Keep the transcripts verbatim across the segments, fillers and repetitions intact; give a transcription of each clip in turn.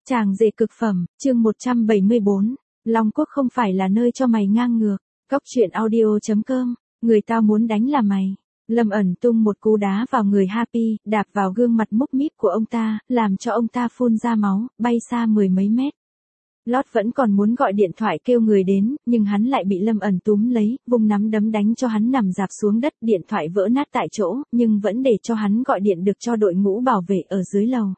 Chàng rể cực phẩm, chương một trăm bảy mươi bốn, Long Quốc không phải là nơi cho mày ngang ngược. Cóc truyện audio chấm com, người tao muốn đánh là mày. Lâm ẩn tung một cú đá vào người Happy, đạp vào gương mặt múc míp của ông ta, làm cho ông ta phun ra máu, bay xa mười mấy mét. Lót vẫn còn muốn gọi điện thoại kêu người đến, nhưng hắn lại bị Lâm ẩn túm lấy, vung nắm đấm đánh cho hắn nằm rạp xuống đất, điện thoại vỡ nát tại chỗ, nhưng vẫn để cho hắn gọi điện được cho đội ngũ bảo vệ ở dưới lầu.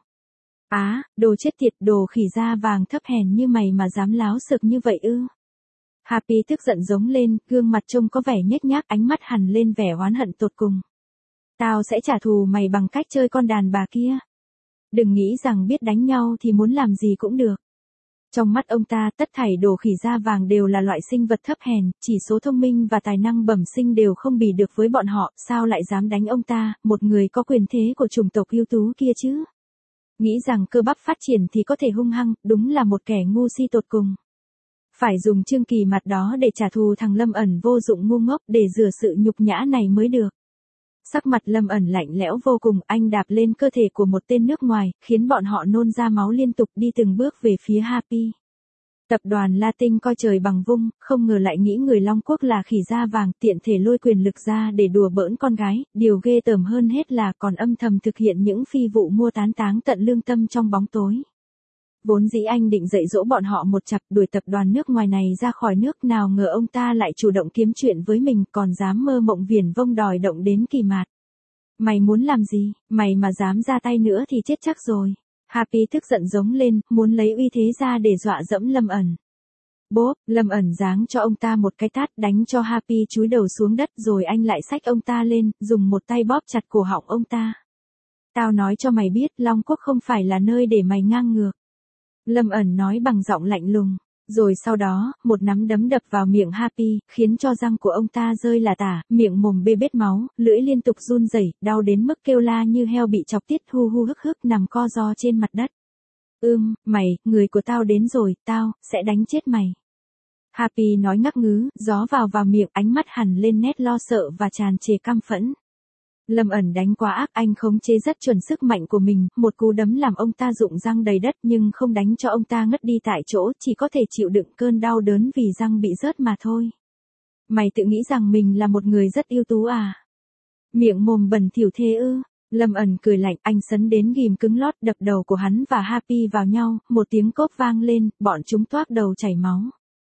Á, à, đồ chết tiệt, đồ khỉ da vàng thấp hèn như mày mà dám láo xược như vậy ư. Happy tức giận giống lên, gương mặt trông có vẻ nhếch nhác, ánh mắt hằn lên vẻ oán hận tột cùng. Tao sẽ trả thù mày bằng cách chơi con đàn bà kia. Đừng nghĩ rằng biết đánh nhau thì muốn làm gì cũng được. Trong mắt ông ta, tất thảy đồ khỉ da vàng đều là loại sinh vật thấp hèn, chỉ số thông minh và tài năng bẩm sinh đều không bì được với bọn họ, sao lại dám đánh ông ta, một người có quyền thế của chủng tộc ưu tú kia chứ. Nghĩ rằng cơ bắp phát triển thì có thể hung hăng, đúng là một kẻ ngu si tột cùng. Phải dùng Trương Kỳ mặt đó để trả thù thằng Lâm ẩn vô dụng ngu ngốc để rửa sự nhục nhã này mới được. Sắc mặt Lâm ẩn lạnh lẽo vô cùng, anh đạp lên cơ thể của một tên nước ngoài, khiến bọn họ nôn ra máu liên tục đi từng bước về phía Happy. Tập đoàn Latin coi trời bằng vung, không ngờ lại nghĩ người Long Quốc là khỉ da vàng, tiện thể lôi quyền lực ra để đùa bỡn con gái, điều ghê tởm hơn hết là còn âm thầm thực hiện những phi vụ mua tán táng tận lương tâm trong bóng tối. Vốn dĩ anh định dạy dỗ bọn họ một chặp đuổi tập đoàn nước ngoài này ra khỏi nước, nào ngờ ông ta lại chủ động kiếm chuyện với mình, còn dám mơ mộng viển vông đòi động đến Kỳ Mạt. Mày muốn làm gì, mày mà dám ra tay nữa thì chết chắc rồi. Happy tức giận giống lên, muốn lấy uy thế ra để dọa dẫm Lâm ẩn. Bốp, Lâm ẩn giáng cho ông ta một cái tát, đánh cho Happy chúi đầu xuống đất, rồi anh lại xách ông ta lên, dùng một tay bóp chặt cổ họng ông ta. Tao nói cho mày biết, Long Quốc không phải là nơi để mày ngang ngược. Lâm ẩn nói bằng giọng lạnh lùng, rồi sau đó, một nắm đấm đập vào miệng Happy, khiến cho răng của ông ta rơi là tả, miệng mồm bê bết máu, lưỡi liên tục run rẩy, đau đến mức kêu la như heo bị chọc tiết, hu hu hức hức nằm co ro trên mặt đất. Ưm, mày, người của tao đến rồi, tao, sẽ đánh chết mày. Happy nói ngắc ngứ, gió vào vào miệng, ánh mắt hằn lên nét lo sợ và tràn trề căm phẫn. Lâm ẩn đánh quá ác, anh khống chế rất chuẩn sức mạnh của mình, một cú đấm làm ông ta rụng răng đầy đất nhưng không đánh cho ông ta ngất đi tại chỗ, chỉ có thể chịu đựng cơn đau đớn vì răng bị rớt mà thôi. Mày tự nghĩ rằng mình là một người rất ưu tú à? Miệng mồm bẩn thỉu thế ư? Lâm ẩn cười lạnh, anh sấn đến ghim cứng lót, đập đầu của hắn và Happy vào nhau, một tiếng cốp vang lên, bọn chúng toác đầu chảy máu.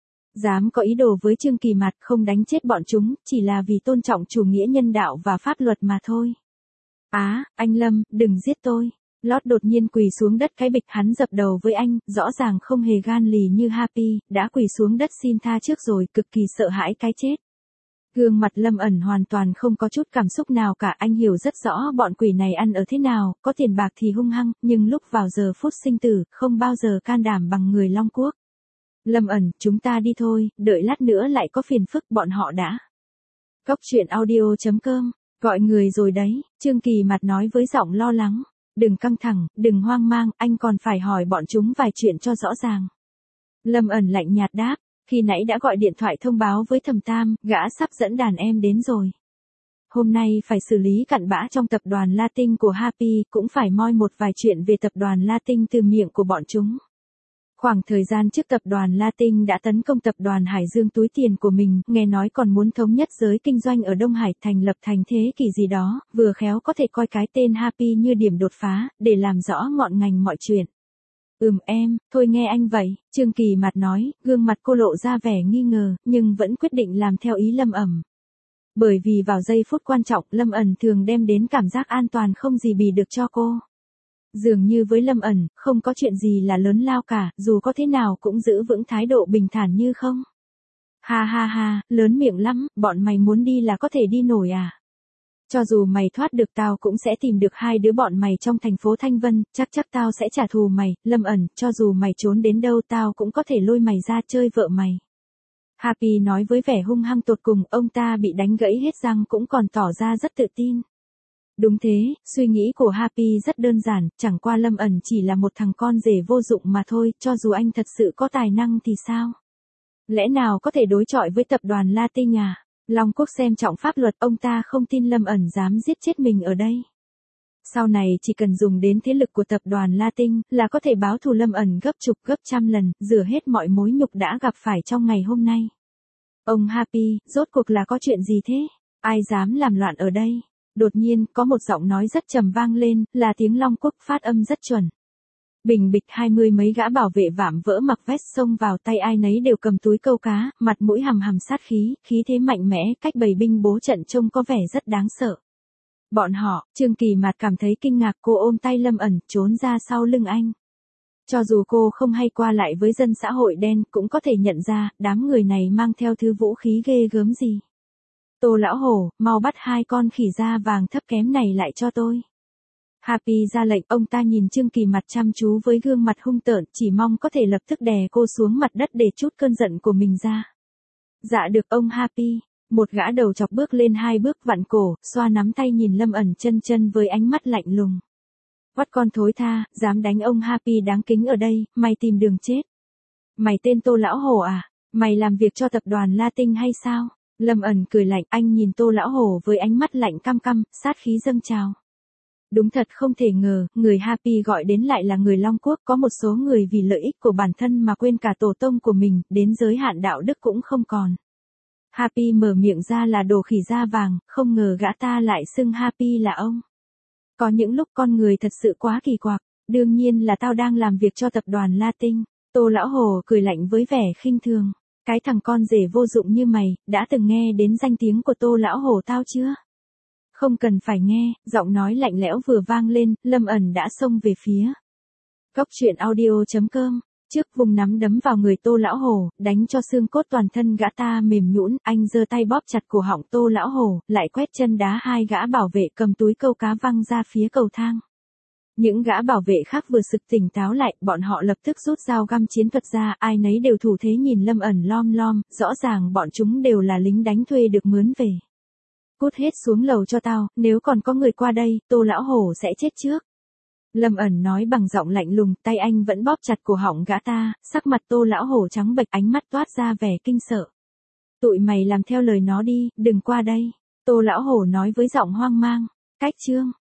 Dám có ý đồ với Trương Kỳ Mạt, không đánh chết bọn chúng, chỉ là vì tôn trọng chủ nghĩa nhân đạo và pháp luật mà thôi. Á, à, anh Lâm, đừng giết tôi. Lót đột nhiên quỳ xuống đất cái bịch, hắn dập đầu với anh, rõ ràng không hề gan lì như Happy, đã quỳ xuống đất xin tha trước rồi, cực kỳ sợ hãi cái chết. Gương mặt Lâm ẩn hoàn toàn không có chút cảm xúc nào cả, anh hiểu rất rõ bọn quỷ này ăn ở thế nào, có tiền bạc thì hung hăng, nhưng lúc vào giờ phút sinh tử, không bao giờ can đảm bằng người Long Quốc. Lâm ẩn, chúng ta đi thôi, đợi lát nữa lại có phiền phức, bọn họ đã. Cóc truyện audio chấm com, gọi người rồi đấy, Trương Kỳ Mạt nói với giọng lo lắng. Đừng căng thẳng, đừng hoang mang, anh còn phải hỏi bọn chúng vài chuyện cho rõ ràng. Lâm ẩn lạnh nhạt đáp, khi nãy đã gọi điện thoại thông báo với Thẩm Tam, gã sắp dẫn đàn em đến rồi. Hôm nay phải xử lý cặn bã trong tập đoàn Latin của Happy, cũng phải moi một vài chuyện về tập đoàn Latin từ miệng của bọn chúng. Khoảng thời gian trước tập đoàn Latin đã tấn công tập đoàn Hải Dương túi tiền của mình, nghe nói còn muốn thống nhất giới kinh doanh ở Đông Hải, thành lập thành thế kỷ gì đó, vừa khéo có thể coi cái tên Happy như điểm đột phá, để làm rõ ngọn ngành mọi chuyện. Ừm em, thôi nghe anh vậy, Trương Kỳ Mạt nói, gương mặt cô lộ ra vẻ nghi ngờ, nhưng vẫn quyết định làm theo ý Lâm ẩn. Bởi vì vào giây phút quan trọng, Lâm ẩn thường đem đến cảm giác an toàn không gì bì được cho cô. Dường như với Lâm ẩn, không có chuyện gì là lớn lao cả, dù có thế nào cũng giữ vững thái độ bình thản như không. Ha ha ha, lớn miệng lắm, bọn mày muốn đi là có thể đi nổi à? Cho dù mày thoát được tao cũng sẽ tìm được hai đứa bọn mày trong thành phố Thanh Vân, chắc chắc tao sẽ trả thù mày, Lâm ẩn, cho dù mày trốn đến đâu tao cũng có thể lôi mày ra chơi vợ mày. Happy nói với vẻ hung hăng tột cùng, ông ta bị đánh gãy hết răng cũng còn tỏ ra rất tự tin. Đúng thế, suy nghĩ của Happy rất đơn giản, chẳng qua Lâm ẩn chỉ là một thằng con rể vô dụng mà thôi, cho dù anh thật sự có tài năng thì sao? Lẽ nào có thể đối chọi với tập đoàn Latin à? Long Quốc xem trọng pháp luật, ông ta không tin Lâm ẩn dám giết chết mình ở đây. Sau này chỉ cần dùng đến thế lực của tập đoàn La Tinh là có thể báo thù Lâm ẩn gấp chục gấp trăm lần, rửa hết mọi mối nhục đã gặp phải trong ngày hôm nay. Ông Happy, rốt cuộc là có chuyện gì thế? Ai dám làm loạn ở đây? Đột nhiên, có một giọng nói rất trầm vang lên, là tiếng Long Quốc phát âm rất chuẩn. Bình bịch hai mươi mấy gã bảo vệ vạm vỡ mặc vest xông vào, tay ai nấy đều cầm túi câu cá, mặt mũi hằm hằm sát khí, khí thế mạnh mẽ, cách bầy binh bố trận trông có vẻ rất đáng sợ. Bọn họ, Trương Kỳ Mạt cảm thấy kinh ngạc, cô ôm tay Lâm ẩn, trốn ra sau lưng anh. Cho dù cô không hay qua lại với dân xã hội đen, cũng có thể nhận ra, đám người này mang theo thứ vũ khí ghê gớm gì. Tô lão hổ, mau bắt hai con khỉ da vàng thấp kém này lại cho tôi. Happy ra lệnh, ông ta nhìn Trương Kỳ Mạt chăm chú với gương mặt hung tợn, chỉ mong có thể lập tức đè cô xuống mặt đất để trút cơn giận của mình ra. Dạ được ông Happy. Một gã đầu chọc bước lên hai bước vặn cổ, xoa nắm tay nhìn Lâm ẩn chân chân với ánh mắt lạnh lùng. Quắt con thối tha, dám đánh ông Happy đáng kính ở đây, mày tìm đường chết. Mày tên Tô lão hổ à? Mày làm việc cho tập đoàn La Tinh hay sao? Lâm ẩn cười lạnh, anh nhìn Tô lão hổ với ánh mắt lạnh căm căm, sát khí dâng trào. Đúng thật không thể ngờ, người Happy gọi đến lại là người Long Quốc, có một số người vì lợi ích của bản thân mà quên cả tổ tông của mình, đến giới hạn đạo đức cũng không còn. Happy mở miệng ra là đồ khỉ da vàng, không ngờ gã ta lại xưng Happy là ông. Có những lúc con người thật sự quá kỳ quặc, đương nhiên là tao đang làm việc cho tập đoàn La Tinh. Tô lão hổ cười lạnh với vẻ khinh thường. Cái thằng con rể vô dụng như mày, đã từng nghe đến danh tiếng của Tô lão hổ tao chưa? Không cần phải nghe, giọng nói lạnh lẽo vừa vang lên, Lâm ẩn đã xông về phía. Góc truyện audio chấm com. Trước vùng nắm đấm vào người Tô lão hổ, đánh cho xương cốt toàn thân gã ta mềm nhũn, anh giơ tay bóp chặt cổ họng Tô lão hổ, lại quét chân đá hai gã bảo vệ cầm túi câu cá văng ra phía cầu thang. Những gã bảo vệ khác vừa sực tỉnh táo lại, bọn họ lập tức rút dao găm chiến thuật ra, ai nấy đều thủ thế nhìn Lâm ẩn lom lom, rõ ràng bọn chúng đều là lính đánh thuê được mướn về. Cút hết xuống lầu cho tao, nếu còn có người qua đây, Tô lão hổ sẽ chết trước. Lâm ẩn nói bằng giọng lạnh lùng, tay anh vẫn bóp chặt cổ họng gã ta, sắc mặt Tô lão hổ trắng bệch, ánh mắt toát ra vẻ kinh sợ. Tụi mày làm theo lời nó đi, đừng qua đây. Tô lão hổ nói với giọng hoang mang. Cách chương.